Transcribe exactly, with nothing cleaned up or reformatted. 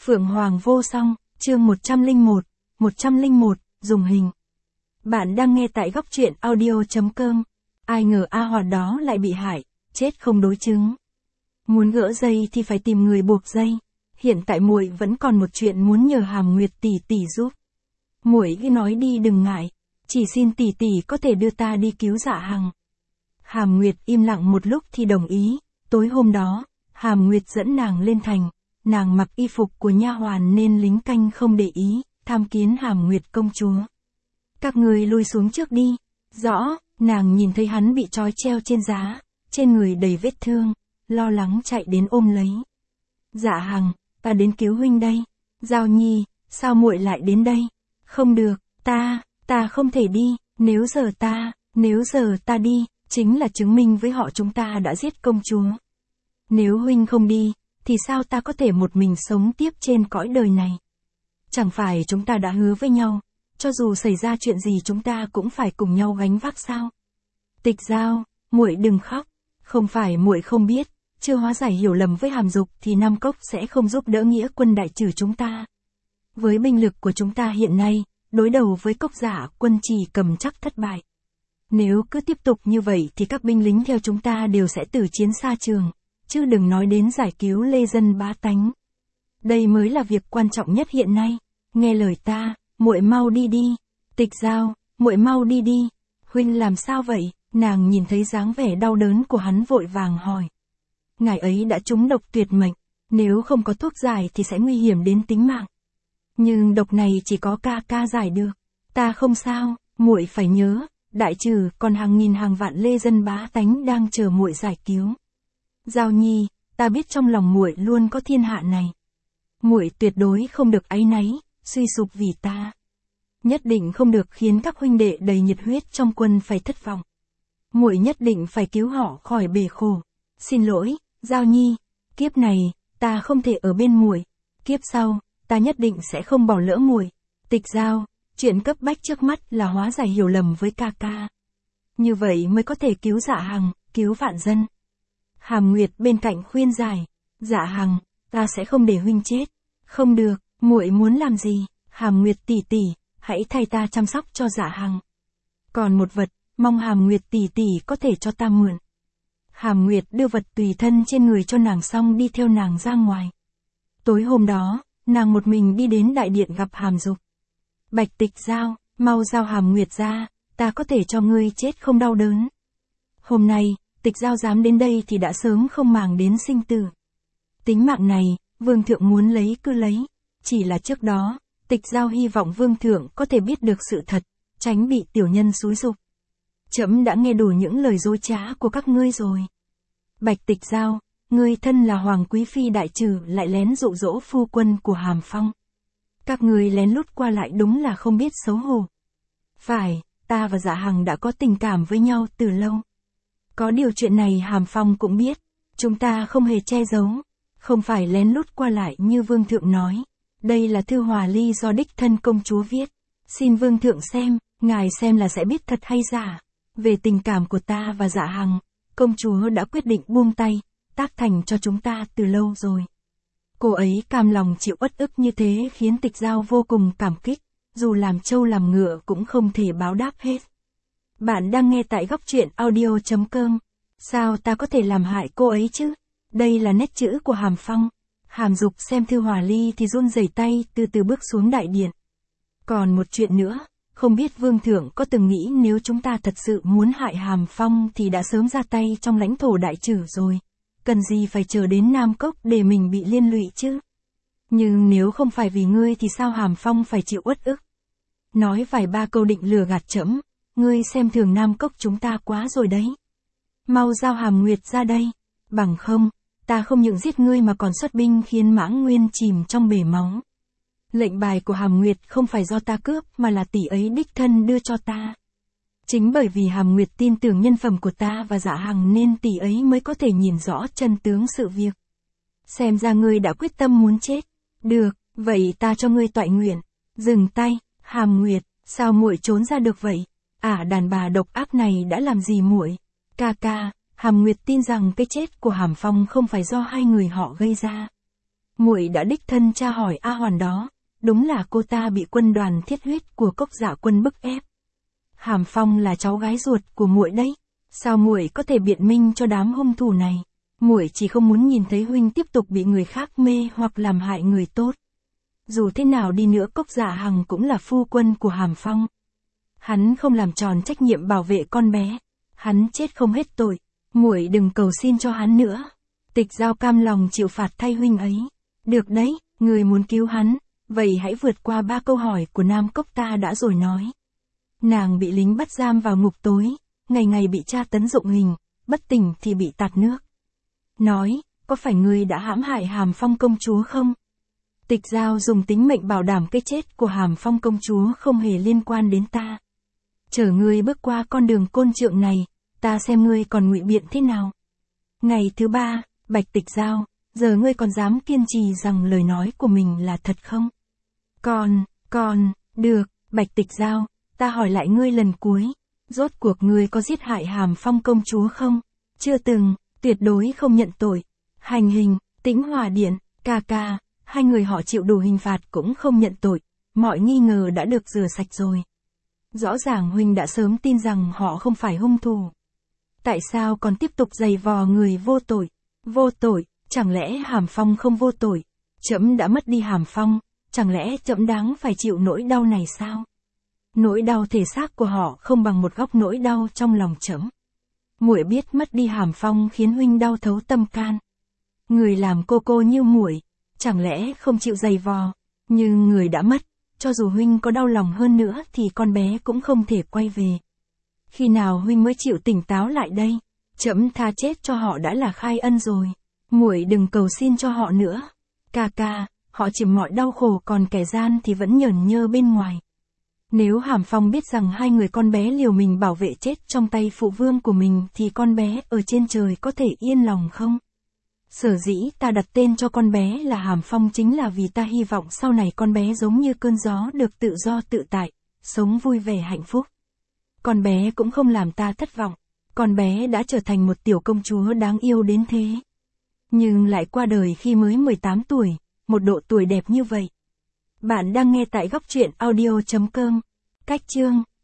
Phượng Hoàng vô song, chương một trăm lẻ một, một trăm lẻ một, dùng hình. Bạn đang nghe tại góc truyện audio chấm com. Ai ngờ A Hoạt đó lại bị hại, chết không đối chứng. Muốn gỡ dây thì phải tìm người buộc dây. Hiện tại muội vẫn còn một chuyện muốn nhờ Hàm Nguyệt tỷ tỷ giúp. Muội cứ nói đi đừng ngại, chỉ xin tỷ tỷ có thể đưa ta đi cứu Dạ Hằng. Hàm Nguyệt im lặng một lúc thì đồng ý. Tối hôm đó, Hàm Nguyệt dẫn nàng lên thành. Nàng mặc y phục của nha hoàn nên lính canh không để ý, tham kiến Hàm Nguyệt công chúa. Các người lui xuống trước đi. Rõ, nàng nhìn thấy hắn bị trói treo trên giá, trên người đầy vết thương, lo lắng chạy đến ôm lấy. Dạ Hằng, ta đến cứu huynh đây. Giao Nhi, sao muội lại đến đây? Không được, ta, ta không thể đi, nếu giờ ta, nếu giờ ta đi, chính là chứng minh với họ chúng ta đã giết công chúa. Nếu huynh không đi, thì sao ta có thể một mình sống tiếp trên cõi đời này? Chẳng phải chúng ta đã hứa với nhau, cho dù xảy ra chuyện gì chúng ta cũng phải cùng nhau gánh vác sao? Tịch Giao, muội đừng khóc, không phải muội không biết, chưa hóa giải hiểu lầm với Hàm Dục thì Nam Cốc sẽ không giúp đỡ nghĩa quân đại trừ chúng ta. Với binh lực của chúng ta hiện nay, đối đầu với Cốc Giả quân chỉ cầm chắc thất bại. Nếu cứ tiếp tục như vậy thì các binh lính theo chúng ta đều sẽ tử chiến xa trường, chứ đừng nói đến giải cứu lê dân bá tánh. Đây mới là việc quan trọng nhất hiện nay. Nghe lời ta, muội mau đi đi. Tịch Giao, muội mau đi đi. Huynh làm sao vậy? Nàng nhìn thấy dáng vẻ đau đớn của hắn vội vàng hỏi. Ngài ấy đã trúng độc tuyệt mệnh, nếu không có thuốc giải thì sẽ nguy hiểm đến tính mạng. Nhưng độc này chỉ có ca ca giải được. Ta không sao, muội phải nhớ, đại trừ còn hàng nghìn hàng vạn lê dân bá tánh đang chờ muội giải cứu. Giao Nhi, ta biết trong lòng muội luôn có thiên hạ này. Muội tuyệt đối không được áy náy, suy sụp vì ta. Nhất định không được khiến các huynh đệ đầy nhiệt huyết trong quân phải thất vọng. Muội nhất định phải cứu họ khỏi bể khổ. Xin lỗi, Giao Nhi, kiếp này ta không thể ở bên muội, kiếp sau ta nhất định sẽ không bỏ lỡ muội. Tịch Giao, chuyện cấp bách trước mắt là hóa giải hiểu lầm với ca ca. Như vậy mới có thể cứu Dạ Hằng, cứu vạn dân. Hàm Nguyệt bên cạnh khuyên giải, Dạ Hằng, ta sẽ không để huynh chết. Không được, muội muốn làm gì? Hàm Nguyệt tỷ tỷ, hãy thay ta chăm sóc cho Dạ Hằng. Còn một vật, mong Hàm Nguyệt tỷ tỷ có thể cho ta mượn. Hàm Nguyệt đưa vật tùy thân trên người cho nàng xong đi theo nàng ra ngoài. Tối hôm đó, nàng một mình đi đến đại điện gặp Hàm Dục. Bạch Tịch Giao, mau giao Hàm Nguyệt ra, ta có thể cho ngươi chết không đau đớn. Hôm nay, Tịch Giao dám đến đây thì đã sớm không màng đến sinh tử. Tính mạng này, Vương Thượng muốn lấy cứ lấy. Chỉ là trước đó, Tịch Giao hy vọng Vương Thượng có thể biết được sự thật, tránh bị tiểu nhân xúi giục. Trẫm đã nghe đủ những lời dối trá của các ngươi rồi. Bạch Tịch Giao, ngươi thân là Hoàng Quý Phi đại trừ lại lén dụ dỗ phu quân của Hàm Phong. Các ngươi lén lút qua lại đúng là không biết xấu hổ. Phải, ta và Dạ Hằng đã có tình cảm với nhau từ lâu. Có điều chuyện này Hàm Phong cũng biết, chúng ta không hề che giấu, không phải lén lút qua lại như Vương Thượng nói. Đây là thư hòa ly do đích thân công chúa viết. Xin Vương Thượng xem, ngài xem là sẽ biết thật hay giả. Về tình cảm của ta và Dạ Hằng, công chúa đã quyết định buông tay, tác thành cho chúng ta từ lâu rồi. Cô ấy cam lòng chịu uất ức như thế khiến Tịch Giao vô cùng cảm kích, dù làm trâu làm ngựa cũng không thể báo đáp hết. Bạn đang nghe tại góc truyện audio chấm com. Sao ta có thể làm hại cô ấy chứ? Đây là nét chữ của Hàm Phong. Hàm Dục xem thư hòa ly thì run rẩy tay từ từ bước xuống đại điện. Còn một chuyện nữa, không biết Vương Thượng có từng nghĩ nếu chúng ta thật sự muốn hại Hàm Phong thì đã sớm ra tay trong lãnh thổ đại trừ rồi. Cần gì phải chờ đến Nam Cốc để mình bị liên lụy chứ? Nhưng nếu không phải vì ngươi thì sao Hàm Phong phải chịu uất ức? Nói vài ba câu định lừa gạt trẫm, ngươi xem thường Nam Cốc chúng ta quá rồi đấy. Mau giao Hàm Nguyệt ra đây, bằng không, ta không những giết ngươi mà còn xuất binh khiến Mãng Nguyên chìm trong bể máu. Lệnh bài của Hàm Nguyệt không phải do ta cướp mà là tỷ ấy đích thân đưa cho ta. Chính bởi vì Hàm Nguyệt tin tưởng nhân phẩm của ta và Dạ Hằng nên tỷ ấy mới có thể nhìn rõ chân tướng sự việc. Xem ra ngươi đã quyết tâm muốn chết. Được, vậy ta cho ngươi toại nguyện. Dừng tay, Hàm Nguyệt, sao muội trốn ra được vậy? À, đàn bà độc ác này đã làm gì muội? Ca ca, Hàm Nguyệt tin rằng cái chết của Hàm Phong không phải do hai người họ gây ra. Muội đã đích thân tra hỏi A Hoàn đó, đúng là cô ta bị quân đoàn thiết huyết của Cốc Dạ Quân bức ép. Hàm Phong là cháu gái ruột của muội đấy, sao muội có thể biện minh cho đám hung thủ này? Muội chỉ không muốn nhìn thấy huynh tiếp tục bị người khác mê hoặc làm hại người tốt. Dù thế nào đi nữa Cốc Dạ Hằng cũng là phu quân của Hàm Phong. Hắn không làm tròn trách nhiệm bảo vệ con bé, hắn chết không hết tội, muội đừng cầu xin cho hắn nữa. Tịch Giao cam lòng chịu phạt thay huynh ấy. Được đấy, người muốn cứu hắn, vậy hãy vượt qua ba câu hỏi của Nam Cốc ta đã rồi nói. Nàng bị lính bắt giam vào ngục tối, ngày ngày bị tra tấn dụng hình, bất tỉnh thì bị tạt nước. Nói, có phải ngươi đã hãm hại Hàm Phong công chúa không? Tịch Giao dùng tính mệnh bảo đảm cái chết của Hàm Phong công chúa không hề liên quan đến ta. Chở ngươi bước qua con đường côn trượng này, ta xem ngươi còn ngụy biện thế nào. Ngày thứ ba, Bạch Tịch Giao, giờ ngươi còn dám kiên trì rằng lời nói của mình là thật không? Còn, còn, được, Bạch Tịch Giao, ta hỏi lại ngươi lần cuối, rốt cuộc ngươi có giết hại Hàm Phong công chúa không? Chưa từng, tuyệt đối không nhận tội. Hành hình, Tĩnh Hòa Điện, ca ca, hai người họ chịu đủ hình phạt cũng không nhận tội, mọi nghi ngờ đã được rửa sạch rồi. Rõ ràng huynh đã sớm tin rằng họ không phải hung thủ. Tại sao còn tiếp tục giày vò người vô tội? Vô tội, chẳng lẽ Hàm Phong không vô tội? Trẫm đã mất đi Hàm Phong, chẳng lẽ trẫm đáng phải chịu nỗi đau này sao? Nỗi đau thể xác của họ không bằng một góc nỗi đau trong lòng trẫm. Muội biết mất đi Hàm Phong khiến huynh đau thấu tâm can. Người làm cô cô như muội, chẳng lẽ không chịu giày vò? Nhưng người đã mất, cho dù huynh có đau lòng hơn nữa thì con bé cũng không thể quay về. Khi nào huynh mới chịu tỉnh táo lại đây? Trẫm tha chết cho họ đã là khai ân rồi. Muội đừng cầu xin cho họ nữa. Ca ca, họ chịu mọi đau khổ còn kẻ gian thì vẫn nhởn nhơ bên ngoài. Nếu Hàm Phong biết rằng hai người con bé liều mình bảo vệ chết trong tay phụ vương của mình thì con bé ở trên trời có thể yên lòng không? Sở dĩ ta đặt tên cho con bé là Hàm Phong chính là vì ta hy vọng sau này con bé giống như cơn gió được tự do tự tại, sống vui vẻ hạnh phúc. Con bé cũng không làm ta thất vọng, con bé đã trở thành một tiểu công chúa đáng yêu đến thế. Nhưng lại qua đời khi mới mười tám tuổi, một độ tuổi đẹp như vậy. Bạn đang nghe tại góc truyện audio chấm com. Cách chương